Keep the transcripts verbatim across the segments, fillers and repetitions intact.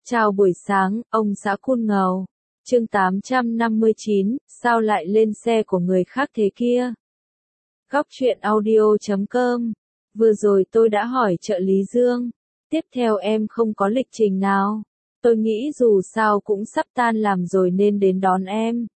Chào buổi sáng, ông xã Cun Ngầu. Chương tám trăm năm mươi chín, sao lại lên xe của người khác thế kia? Góc truyện audio chấm com. Vừa rồi tôi đã hỏi trợ lý Dương. Tiếp theo em không có lịch trình nào. Tôi nghĩ dù sao cũng sắp tan làm rồi nên đến đón em.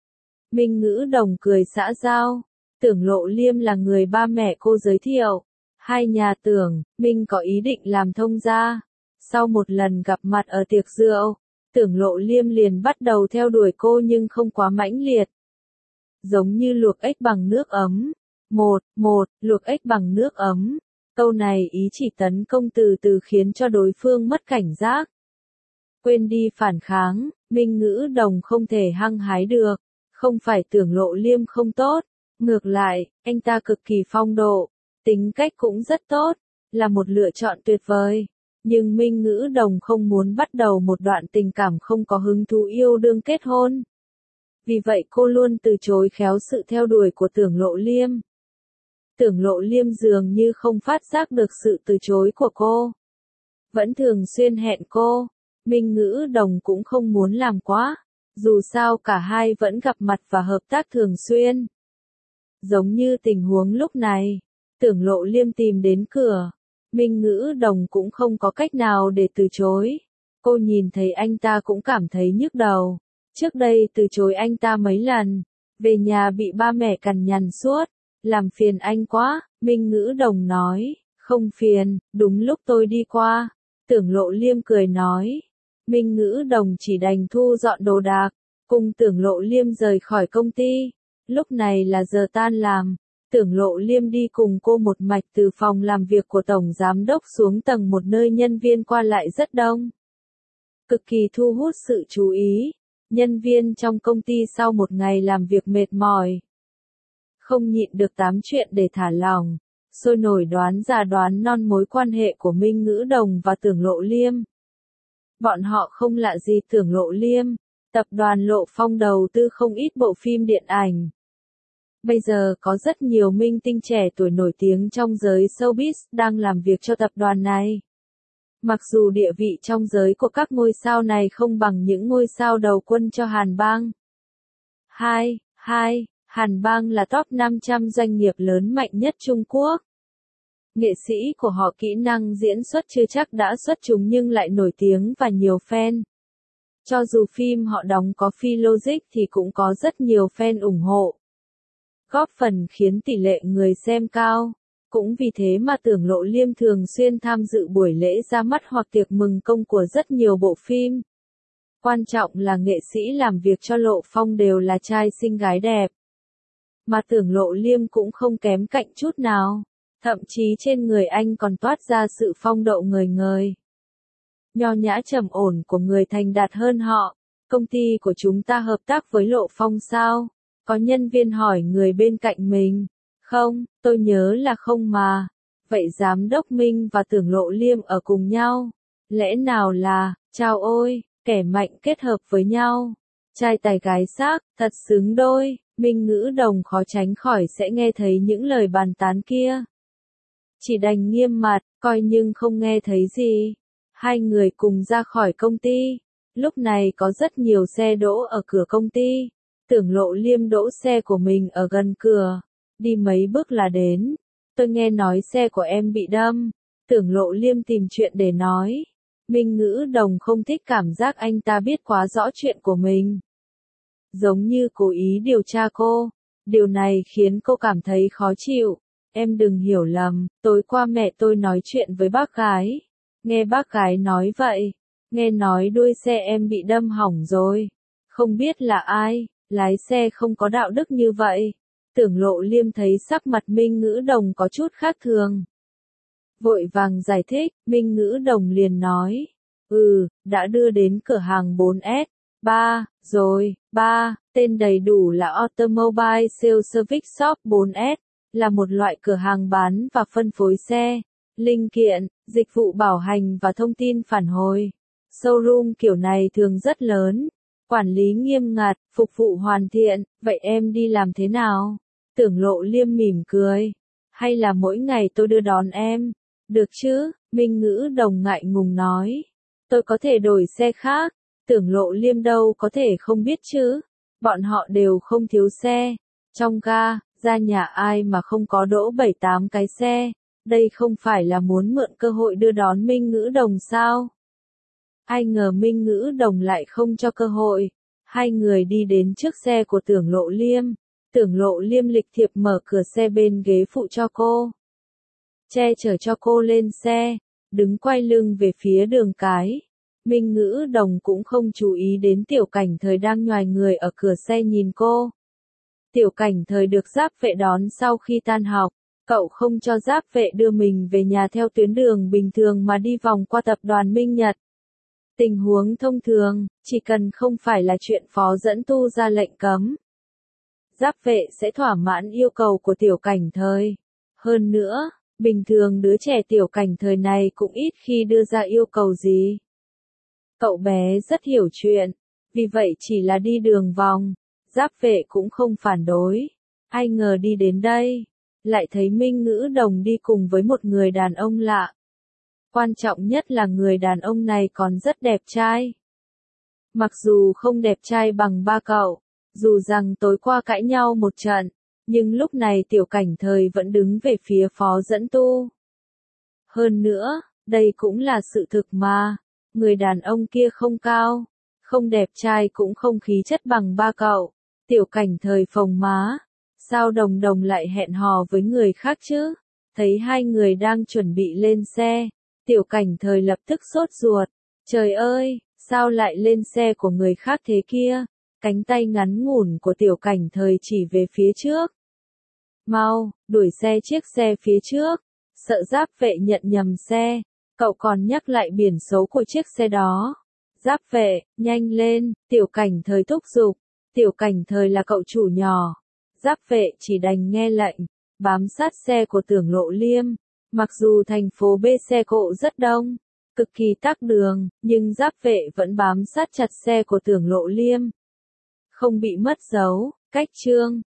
Minh Ngữ Đồng cười xã giao. Tưởng Lộ Liêm là người ba mẹ cô giới thiệu. Hai nhà Tưởng, Minh có ý định làm thông gia. Sau một lần gặp mặt ở tiệc rượu, Tưởng Lộ Liêm liền bắt đầu theo đuổi cô nhưng không quá mãnh liệt. Giống như luộc ếch bằng nước ấm. Một, một, luộc ếch bằng nước ấm. Câu này ý chỉ tấn công từ từ khiến cho đối phương mất cảnh giác. Quên đi phản kháng, Minh Ngữ Đồng không thể hăng hái được. Không phải Tưởng Lộ Liêm không tốt. Ngược lại, anh ta cực kỳ phong độ. Tính cách cũng rất tốt. Là một lựa chọn tuyệt vời. Nhưng Minh Ngữ Đồng không muốn bắt đầu một đoạn tình cảm không có hứng thú yêu đương kết hôn. Vì vậy cô luôn từ chối khéo sự theo đuổi của Tưởng Lộ Liêm. Tưởng Lộ Liêm dường như không phát giác được sự từ chối của cô. Vẫn thường xuyên hẹn cô. Minh Ngữ Đồng cũng không muốn làm quá. Dù sao cả hai vẫn gặp mặt và hợp tác thường xuyên. Giống như tình huống lúc này. Tưởng Lộ Liêm tìm đến cửa. Minh Ngữ Đồng cũng không có cách nào để từ chối. Cô nhìn thấy anh ta cũng cảm thấy nhức đầu. Trước đây từ chối anh ta mấy lần. Về nhà bị ba mẹ cằn nhằn suốt. Làm phiền anh quá, Minh Ngữ Đồng nói. Không phiền, đúng lúc tôi đi qua. Tưởng Lộ Liêm cười nói. Minh Ngữ Đồng chỉ đành thu dọn đồ đạc. Cùng Tưởng Lộ Liêm rời khỏi công ty. Lúc này là giờ tan làm. Tưởng Lộ Liêm đi cùng cô một mạch từ phòng làm việc của Tổng Giám Đốc xuống tầng một nơi nhân viên qua lại rất đông. Cực kỳ thu hút sự chú ý. Nhân viên trong công ty sau một ngày làm việc mệt mỏi. Không nhịn được tám chuyện để thả lỏng. Sôi nổi đoán già đoán non mối quan hệ của Minh Ngữ Đồng và Tưởng Lộ Liêm. Bọn họ không lạ gì Tưởng Lộ Liêm. Tập đoàn Lộ Phong đầu tư không ít bộ phim điện ảnh. Bây giờ có rất nhiều minh tinh trẻ tuổi nổi tiếng trong giới showbiz đang làm việc cho tập đoàn này. Mặc dù địa vị trong giới của các ngôi sao này không bằng những ngôi sao đầu quân cho Hàn Bang. hai. hai. Hàn Bang là top năm trăm doanh nghiệp lớn mạnh nhất Trung Quốc. Nghệ sĩ của họ kỹ năng diễn xuất chưa chắc đã xuất chúng nhưng lại nổi tiếng và nhiều fan. Cho dù phim họ đóng có phi logic thì cũng có rất nhiều fan ủng hộ. Góp phần khiến tỷ lệ người xem cao. Cũng vì thế mà Tưởng Lộ Liêm thường xuyên tham dự buổi lễ ra mắt hoặc tiệc mừng công của rất nhiều bộ phim. Quan trọng là nghệ sĩ làm việc cho Lộ Phong đều là trai xinh gái đẹp. Mà Tưởng Lộ Liêm cũng không kém cạnh chút nào. Thậm chí trên người anh còn toát ra sự phong độ ngời ngời. Nho nhã trầm ổn của người thành đạt hơn họ. Công ty của chúng ta hợp tác với Lộ Phong sao? Có nhân viên hỏi người bên cạnh mình. Không, tôi nhớ là không mà. Vậy Giám đốc Minh và Tưởng Lộ Liêm ở cùng nhau. Lẽ nào là, chao ôi, kẻ mạnh kết hợp với nhau. Trai tài gái sắc, thật xứng đôi. Minh Ngữ Đồng khó tránh khỏi sẽ nghe thấy những lời bàn tán kia. Chỉ đành nghiêm mặt, coi nhưng không nghe thấy gì. Hai người cùng ra khỏi công ty. Lúc này có rất nhiều xe đỗ ở cửa công ty. Tưởng Lộ Liêm đỗ xe của mình ở gần cửa. Đi mấy bước là đến. Tôi nghe nói xe của em bị đâm. Tưởng Lộ Liêm tìm chuyện để nói. Minh Ngữ Đồng không thích cảm giác anh ta biết quá rõ chuyện của mình. Giống như cố ý điều tra cô. Điều này khiến cô cảm thấy khó chịu. Em đừng hiểu lầm, tối qua mẹ tôi nói chuyện với bác gái. Nghe bác gái nói vậy. Nghe nói đuôi xe em bị đâm hỏng rồi. Không biết là ai, lái xe không có đạo đức như vậy. Tưởng Lộ Liêm thấy sắc mặt Minh Ngữ Đồng có chút khác thường. Vội vàng giải thích, Minh Ngữ Đồng liền nói. Ừ, đã đưa đến cửa hàng bốn S ba, rồi, ba, tên đầy đủ là Automobile Sales Service Shop bốn S, là một loại cửa hàng bán và phân phối xe, linh kiện, dịch vụ bảo hành và thông tin phản hồi. Showroom kiểu này thường rất lớn, quản lý nghiêm ngặt, phục vụ hoàn thiện, vậy em đi làm thế nào? Tưởng Lộ Liêm mỉm cười. Hay là mỗi ngày tôi đưa đón em? Được chứ, Minh Ngữ Đồng ngại ngùng nói. tôi có thể đổi xe khác. Tưởng Lộ Liêm đâu có thể không biết chứ. Bọn họ đều không thiếu xe. Trong ga, ra nhà ai mà không có đỗ bảy tám cái xe. Đây không phải là muốn mượn cơ hội đưa đón Minh Ngữ Đồng sao? Ai ngờ Minh Ngữ Đồng lại không cho cơ hội. Hai người đi đến trước xe của Tưởng Lộ Liêm. Tưởng Lộ Liêm lịch thiệp mở cửa xe bên ghế phụ cho cô. Che chở cho cô lên xe, đứng quay lưng về phía đường cái. Minh Ngữ Đồng cũng không chú ý đến Tiểu Cảnh Thời đang nhoài người ở cửa xe nhìn cô. Tiểu Cảnh Thời được giáp vệ đón sau khi tan học. Cậu không cho giáp vệ đưa mình về nhà theo tuyến đường bình thường mà đi vòng qua tập đoàn Minh Nhật. Tình huống thông thường, chỉ cần không phải là chuyện Phó Dẫn Tu ra lệnh cấm, giáp vệ sẽ thỏa mãn yêu cầu của Tiểu Cảnh Thời. Hơn nữa, bình thường đứa trẻ Tiểu Cảnh Thời này cũng ít khi đưa ra yêu cầu gì. Cậu bé rất hiểu chuyện, vì vậy chỉ là đi đường vòng, giáp vệ cũng không phản đối. Ai ngờ đi đến đây, lại thấy Minh Ngữ Đồng đi cùng với một người đàn ông lạ. Quan trọng nhất là người đàn ông này còn rất đẹp trai. Mặc dù không đẹp trai bằng ba cậu, dù rằng tối qua cãi nhau một trận, nhưng lúc này Tiểu Cảnh Thời vẫn đứng về phía Phó Dẫn Tu. Hơn nữa, đây cũng là sự thực mà, người đàn ông kia không cao, không đẹp trai cũng không khí chất bằng ba cậu. Tiểu Cảnh Thời phồng má, sao Đồng Đồng lại hẹn hò với người khác chứ? Thấy hai người đang chuẩn bị lên xe, Tiểu Cảnh Thời lập tức sốt ruột. Trời ơi, sao lại lên xe của người khác thế kia? Cánh tay ngắn ngủn của Tiểu Cảnh Thời chỉ về phía trước. Mau, đuổi xe chiếc xe phía trước. Sợ giáp vệ nhận nhầm xe, cậu còn nhắc lại biển số của chiếc xe đó. Giáp vệ, nhanh lên, Tiểu Cảnh Thời thúc giục. Tiểu Cảnh Thời là cậu chủ nhỏ. Giáp vệ chỉ đành nghe lệnh, bám sát xe của Tưởng Lộ Liêm. Mặc dù thành phố B xe cộ rất đông, cực kỳ tắc đường, nhưng giáp vệ vẫn bám sát chặt xe của Tưởng Lộ Liêm. Không bị mất dấu, cách chương.